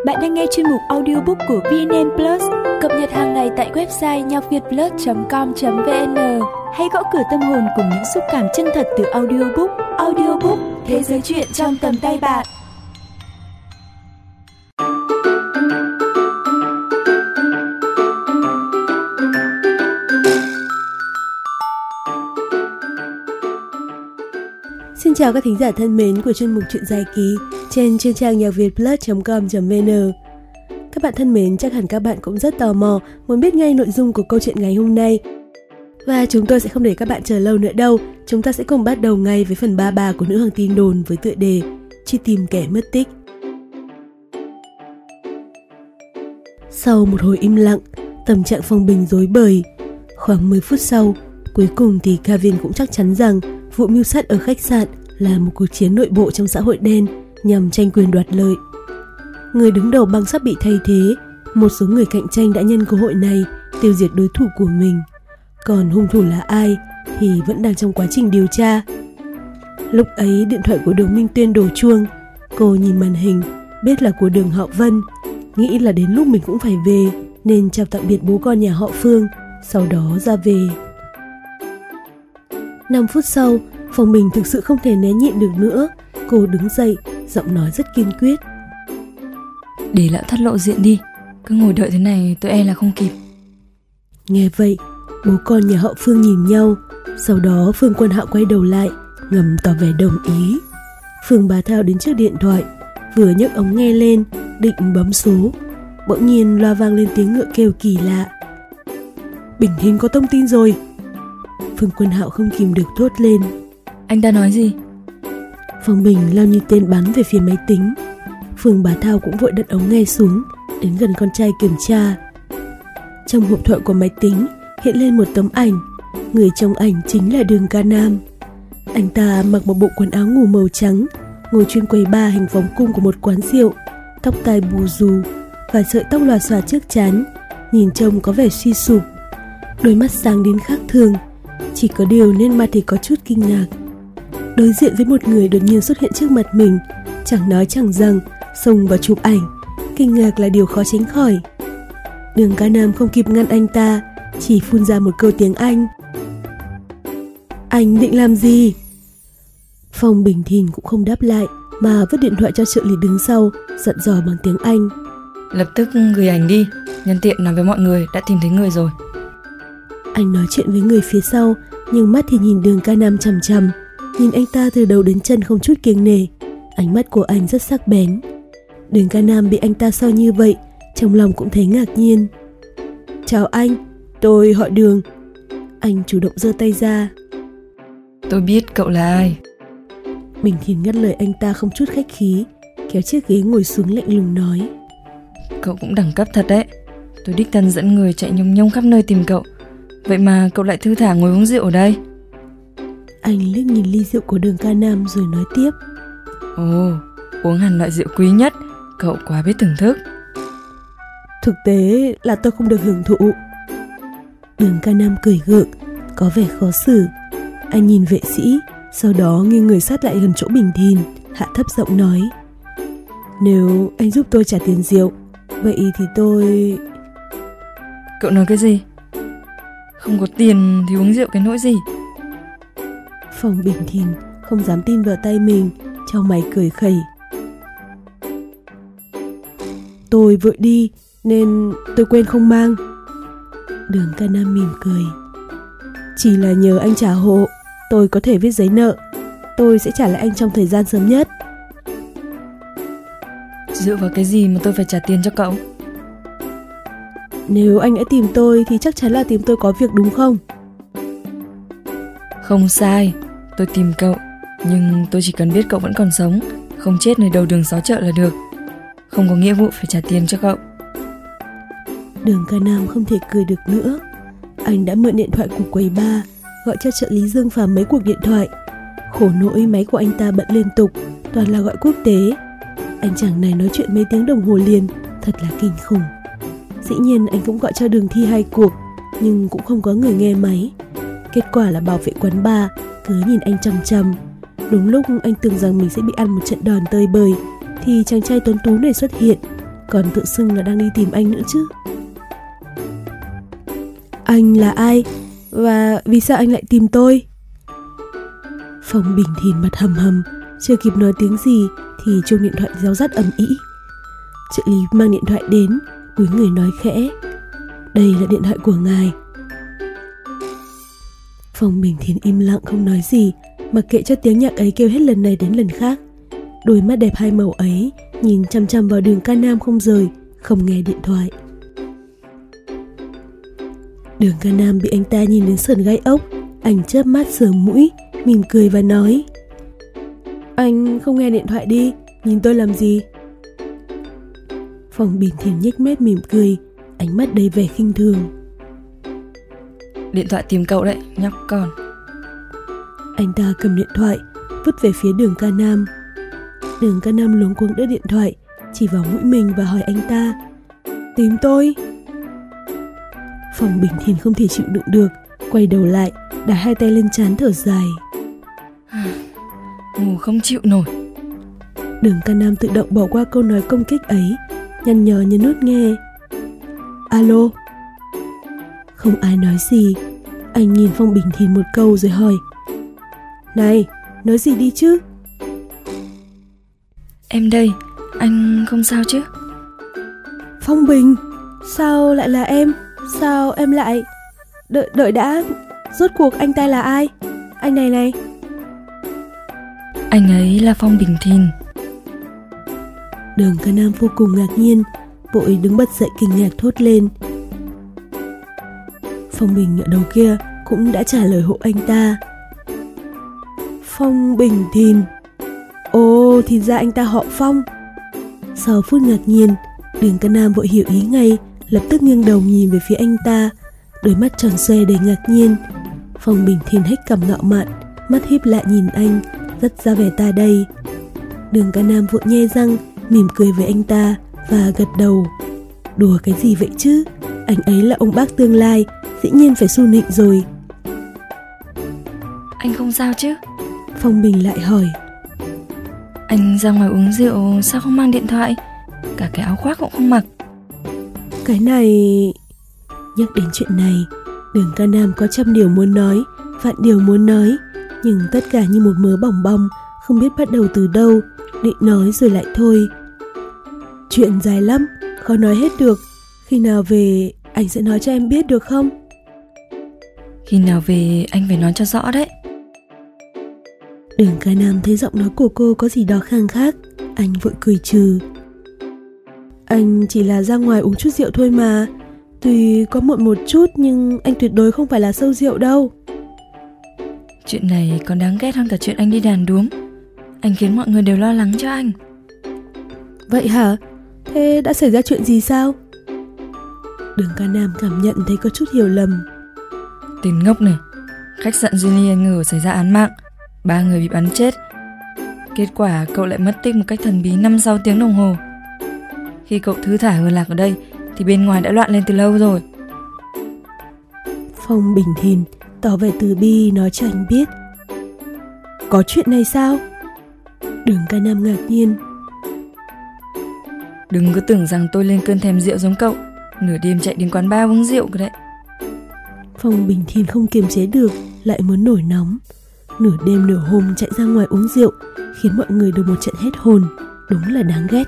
Bạn đang nghe chuyên mục audiobook của VNN Plus, cập nhật hàng ngày tại website nhocvietplus.com.vn. Hãy gõ cửa tâm hồn cùng những xúc cảm chân thật từ audiobook. Audiobook, thế giới truyện trong tầm tay bạn. Xin chào các thính giả thân mến của chuyên mục truyện dài ký trên chuyên trang nhocvietplus.com.vn. Các bạn thân mến, chắc hẳn các bạn cũng rất tò mò muốn biết ngay nội dung của câu chuyện ngày hôm nay. Và chúng tôi sẽ không để các bạn chờ lâu nữa đâu. Chúng ta sẽ cùng bắt đầu ngay với phần 33 của Nữ hoàng tin đồn với tựa đề Truy tìm kẻ mất tích. Sau một hồi im lặng, tâm trạng Phong Bình rối bời. Khoảng 10 phút sau, cuối cùng thì Kevin cũng chắc chắn rằng vụ mưu sát ở khách sạn là một cuộc chiến nội bộ trong xã hội đen nhằm tranh quyền đoạt lợi. Người đứng đầu băng sắp bị thay thế, một số người cạnh tranh đã nhân cơ hội này tiêu diệt đối thủ của mình. Còn hung thủ là ai thì vẫn đang trong quá trình điều tra. Lúc ấy điện thoại của Đường Minh Tuyên đổ chuông. Cô nhìn màn hình, biết là của Đường họ Vân, nghĩ là đến lúc mình cũng phải về nên chào tạm biệt bố con nhà họ Phương, sau đó ra về. 5 phút sau, Phong Bình thực sự không thể né nhịn được nữa. Cô đứng dậy, giọng nói rất kiên quyết. Để lão thất lộ diện đi, cứ ngồi đợi thế này tôi e là không kịp. Nghe vậy, bố con nhà họ Phương nhìn nhau. Sau đó Phương Quân Hạo quay đầu lại, ngầm tỏ vẻ đồng ý. Phương Bá Thao đến trước điện thoại, vừa nhấc ống nghe lên, định bấm số. Bỗng nhiên loa vang lên tiếng ngựa kêu kỳ lạ. Bình Thìn có thông tin rồi. Phương Quân Hạo không kìm được thốt lên. Anh ta nói gì? Phong Bình lao như tên bắn về phía máy tính. Phương Bá Thao cũng vội đặt ống nghe xuống, đến gần con trai kiểm tra. Trong hộp thoại của máy tính hiện lên một tấm ảnh. Người trong ảnh chính là Đường Ca Nam. Anh ta mặc một bộ quần áo ngủ màu trắng, ngồi trên quầy bar hình vòng cung của một quán rượu, tóc tai bù xù, vài sợi tóc lòa xòa trước trán, nhìn trông có vẻ suy sụp. Đôi mắt sáng đến khác thường, chỉ có điều nên mặt thì có chút kinh ngạc. Đối diện với một người đột nhiên xuất hiện trước mặt mình, chẳng nói chẳng rằng, xông vào chụp ảnh. Kinh ngạc là điều khó tránh khỏi. Đường Ca Nam không kịp ngăn anh ta, chỉ phun ra một câu tiếng Anh. Anh định làm gì? Phong Bình Thìn cũng không đáp lại, mà vứt điện thoại cho trợ lý đứng sau, dặn dò bằng tiếng Anh. Lập tức gửi ảnh đi, nhân tiện nói với mọi người đã tìm thấy người rồi. Anh nói chuyện với người phía sau, nhưng mắt thì nhìn Đường Ca Nam chằm chằm, nhìn anh ta từ đầu đến chân không chút kiêng nể. Ánh mắt của anh rất sắc bén. Đường Ca Nam bị anh ta soi như vậy, trong lòng cũng thấy ngạc nhiên. Chào anh, tôi họ Đường. Anh chủ động giơ tay ra. Tôi biết cậu là ai. Bình Thìn ngắt lời anh ta không chút khách khí, kéo chiếc ghế ngồi xuống lạnh lùng nói. Cậu cũng đẳng cấp thật đấy. Tôi đích thân dẫn người chạy nhông nhông khắp nơi tìm cậu. Vậy mà cậu lại thư thả ngồi uống rượu ở đây. Anh liếc nhìn ly rượu của Đường Ca Nam rồi nói tiếp. Ồ, uống hẳn loại rượu quý nhất. Cậu quá biết thưởng thức. Thực tế là tôi không được hưởng thụ. Đường Ca Nam cười gượng, có vẻ khó xử. Anh nhìn vệ sĩ, sau đó nghiêng người sát lại gần chỗ Bình Thìn, hạ thấp giọng nói. Nếu anh giúp tôi trả tiền rượu, vậy thì tôi... Cậu nói cái gì? Không có tiền thì uống rượu cái nỗi gì? Phong Bình Thìn không dám tin vào tay mình, chau mày cười khẩy. Tôi vội đi nên tôi quên không mang. Đường Ca Nam mỉm cười. Chỉ là nhờ anh trả hộ, tôi có thể viết giấy nợ. Tôi sẽ trả lại anh trong thời gian sớm nhất. Dựa vào cái gì mà tôi phải trả tiền cho cậu? Nếu anh đã tìm tôi thì chắc chắn là tìm tôi có việc đúng không? Không sai, tôi tìm cậu, nhưng tôi chỉ cần biết cậu vẫn còn sống, không chết nơi đầu đường xó chợ là được. Không có nghĩa vụ phải trả tiền cho cậu. Đường Ca Nam không thể cười được nữa. Anh đã mượn điện thoại của quầy bar, gọi cho trợ lý Dương Phàm mấy cuộc điện thoại. Khổ nỗi máy của anh ta bận liên tục, toàn là gọi quốc tế. Anh chàng này nói chuyện mấy tiếng đồng hồ liền, thật là kinh khủng. Dĩ nhiên anh cũng gọi cho Đường Thi 2 cuộc, nhưng cũng không có người nghe máy. Kết quả là bảo vệ quán bar cứ nhìn anh chằm chằm. Đúng lúc anh tưởng rằng mình sẽ bị ăn một trận đòn tơi bời, thì chàng trai tuấn tú này xuất hiện. còn tự xưng là đang đi tìm anh nữa chứ. Anh là ai? Và vì sao anh lại tìm tôi? Phong Bình Thìn mặt hầm hầm, chưa kịp nói tiếng gì thì chuông điện thoại réo rắt ầm ĩ. Trợ lý mang điện thoại đến, cúi người nói khẽ: "Đây là điện thoại của ngài." Phong Bình Thìn im lặng không nói gì, mặc kệ cho tiếng nhạc ấy kêu hết lần này đến lần khác. Đôi mắt đẹp hai màu ấy nhìn chăm chăm vào Đường Ca Nam không rời, không nghe điện thoại. Đường Ca Nam bị anh ta nhìn đến sởn gai ốc. Anh chớp mắt sờ mũi, mỉm cười và nói: "Anh không nghe điện thoại đi, nhìn tôi làm gì?" Phong Bình Thìn nhếch mép mỉm cười, ánh mắt đầy vẻ khinh thường. "Điện thoại tìm cậu đấy, nhóc con." Anh ta cầm điện thoại, vứt về phía Đường Ca Nam. Đường Ca Nam luống cuống đỡ điện thoại, chỉ vào mũi mình và hỏi anh ta: "Tìm tôi?" Phong Bình Thìn không thể chịu đựng được, quay đầu lại, đặt hai tay lên trán thở dài. Ngủ không chịu nổi. Đường Ca Nam tự động bỏ qua câu nói công kích ấy, nhăn nhó nhấn nút nghe. "Alo." Không ai nói gì. Anh nhìn Phong Bình Thìn một câu rồi hỏi: "Này, nói gì đi chứ?" "Em đây, anh không sao chứ?" "Phong Bình, sao lại là em? Sao em lại... Đợi đã, rốt cuộc anh ta là ai? Anh này." "Anh ấy là Phong Bình Thìn." Đường Ca Nam vô cùng ngạc nhiên, vội đứng bật dậy kinh ngạc thốt lên. Phong Bình ở đầu kia cũng đã trả lời hộ anh ta. Phong Bình Thìn. Ồ, thì ra anh ta họ Phong. Sau phút ngạc nhiên, Đường Ca Nam vội hiểu ý ngay, lập tức nghiêng đầu nhìn về phía anh ta, đôi mắt tròn xoe đầy ngạc nhiên. Phong Bình Thìn hếch cằm ngạo mạn, mắt híp lại nhìn anh, rất ra vẻ ta đây. Đường Ca Nam vội nhe răng, mỉm cười với anh ta và gật đầu. Đùa cái gì vậy chứ? Anh ấy là ông bác tương lai, dĩ nhiên phải su nịnh rồi. "Anh không sao chứ?" Phong Bình lại hỏi. "Anh ra ngoài uống rượu sao không mang điện thoại? Cả cái áo khoác cũng không mặc." Cái này... Nhắc đến chuyện này, Đường Ca Nam có trăm điều muốn nói, vạn điều muốn nói, nhưng tất cả như một mớ bòng bong, không biết bắt đầu từ đâu, định nói rồi lại thôi. Chuyện dài lắm, khó nói hết được. Khi nào về anh sẽ nói cho em biết được không? "Khi nào về anh phải nói cho rõ đấy." Đường Ca Nam thấy giọng nói của cô có gì đó khang khác, anh vội cười trừ. Anh chỉ là ra ngoài uống chút rượu thôi mà. Tuy có muộn một chút nhưng anh tuyệt đối không phải là sâu rượu đâu. Chuyện này còn đáng ghét hơn cả chuyện anh đi đàn đúm. Anh khiến mọi người đều lo lắng cho anh. Vậy hả? Thế đã xảy ra chuyện gì sao? Đường Ca Nam cảm nhận thấy có chút hiểu lầm. Tên ngốc này, khách sạn Julian ngờ xảy ra án mạng, 3 người bị bắn chết. Kết quả cậu lại mất tích một cách thần bí 5-6 tiếng đồng hồ. Khi cậu thư thả hưởng lạc ở đây thì bên ngoài đã loạn lên từ lâu rồi. Phong Bình Thìn tỏ vẻ từ bi nói cho anh biết. Có chuyện này sao? Đường Ca Nam ngạc nhiên. Đừng có tưởng rằng tôi lên cơn thèm rượu giống cậu, nửa đêm chạy đến quán bar uống rượu cơ đấy. Phong Bình Thìn không kiềm chế được, lại muốn nổi nóng. Nửa đêm nửa hôm chạy ra ngoài uống rượu, khiến mọi người đều một trận hết hồn. Đúng là đáng ghét.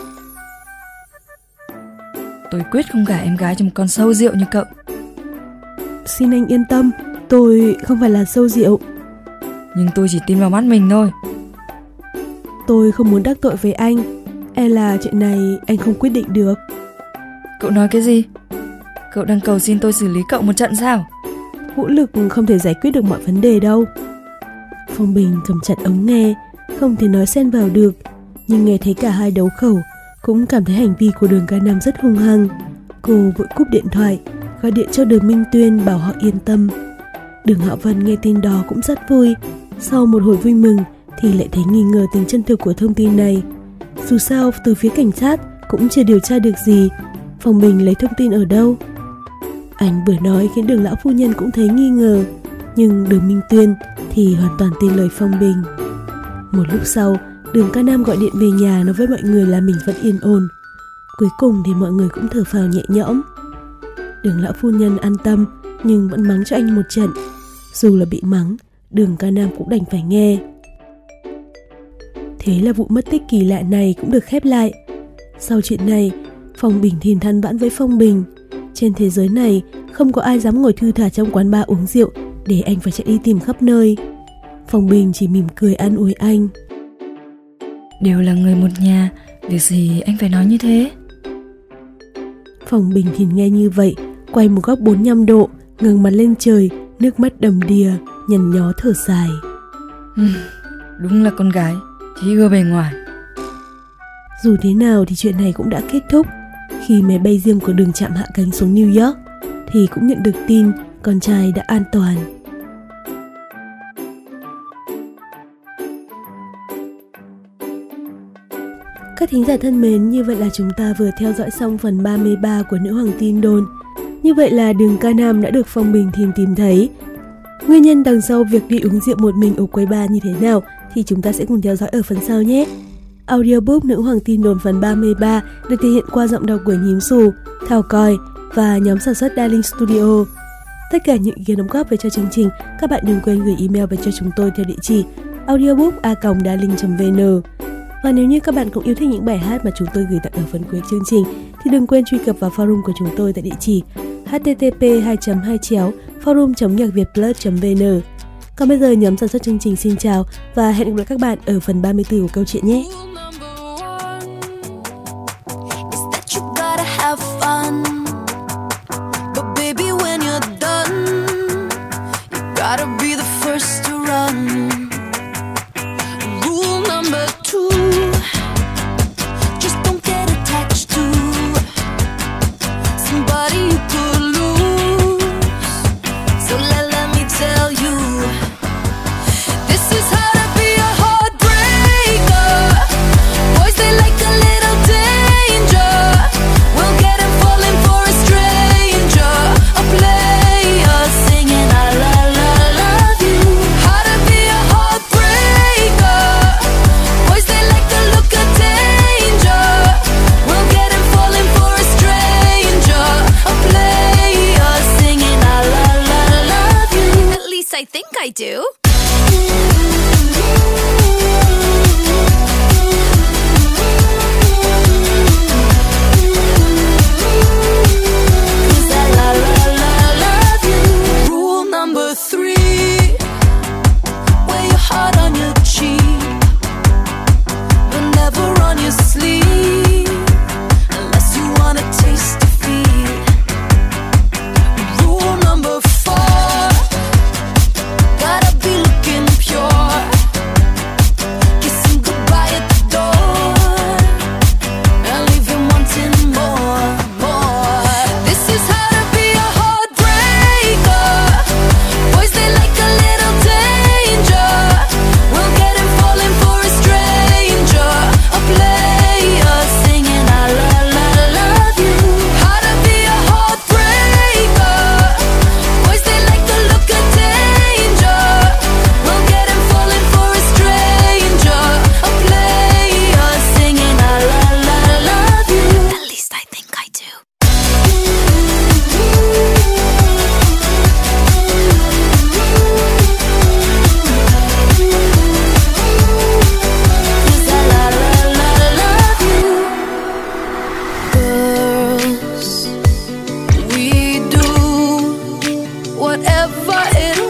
Tôi quyết không gả em gái cho một con sâu rượu như cậu. Xin anh yên tâm, tôi không phải là sâu rượu. Nhưng tôi chỉ tin vào mắt mình thôi. Tôi không muốn đắc tội với anh. E là chuyện này anh không quyết định được. Cậu nói cái gì? Cậu đang cầu xin tôi xử lý cậu một trận sao? Vũ lực không thể giải quyết được mọi vấn đề đâu. Phong Bình cầm chặt ống nghe, không thể nói xen vào được, nhưng nghe thấy cả hai đấu khẩu, cũng cảm thấy hành vi của Đường Ca Nam rất hung hăng. Cô vội cúp điện thoại, gọi điện cho Đường Minh Tuyên bảo họ yên tâm. Đường Hạo Vân nghe tin đó cũng rất vui. Sau một hồi vui mừng thì lại thấy nghi ngờ tính chân thực của thông tin này. Dù sao từ phía cảnh sát cũng chưa điều tra được gì. Phong Bình lấy thông tin ở đâu? Anh vừa nói khiến Đường lão phu nhân cũng thấy nghi ngờ, nhưng Đường Minh Tuyên thì hoàn toàn tin lời Phong Bình. Một lúc sau, Đường Ca Nam gọi điện về nhà nói với mọi người là mình vẫn yên ổn. Cuối cùng thì mọi người cũng thở phào nhẹ nhõm. Đường lão phu nhân an tâm nhưng vẫn mắng cho anh một trận. Dù là bị mắng, Đường Ca Nam cũng đành phải nghe. Thế là vụ mất tích kỳ lạ này cũng được khép lại. Sau chuyện này, Phong Bình thìn than vãn với Phong Bình. Trên thế giới này, không có ai dám ngồi thư thả trong quán bar uống rượu để anh phải chạy đi tìm khắp nơi. Phong Bình chỉ mỉm cười an ủi anh. Đều là người một nhà, việc gì anh phải nói như thế? Phong Bình Thìn nghe như vậy, quay một góc 45 độ, ngẩng mặt lên trời, nước mắt đầm đìa, nhằn nhó thở dài. Đúng là con gái, chỉ ưa bề ngoài. Dù thế nào thì chuyện này cũng đã kết thúc. Khi máy bay riêng của Đường Trạm hạ cánh xuống New York, thì cũng nhận được tin con trai đã an toàn. Các thính giả thân mến, như vậy là chúng ta vừa theo dõi xong phần 33 của Nữ Hoàng Tin Đồn. Như vậy là Đường Ca Nam đã được Phong Bình Thìn tìm thấy. Nguyên nhân đằng sau việc đi uống rượu một mình ở quầy bar như thế nào thì chúng ta sẽ cùng theo dõi ở phần sau nhé. Audiobook Nữ Hoàng Tin Đồn phần 33 được thể hiện qua giọng đọc của Nhím Xù, Thảo Còi và nhóm sản xuất Darling Studio. Tất cả những ý kiến đóng góp về cho chương trình, các bạn đừng quên gửi email về cho chúng tôi theo địa chỉ audiobook@darling.vn. Và nếu như các bạn cũng yêu thích những bài hát mà chúng tôi gửi tặng ở phần cuối chương trình thì đừng quên truy cập vào forum của chúng tôi tại địa chỉ http://forum.nhacvietplus.vn. Còn bây giờ nhóm sản xuất chương trình xin chào và hẹn gặp lại các bạn ở phần 34 của câu chuyện nhé. I think I do. Whatever it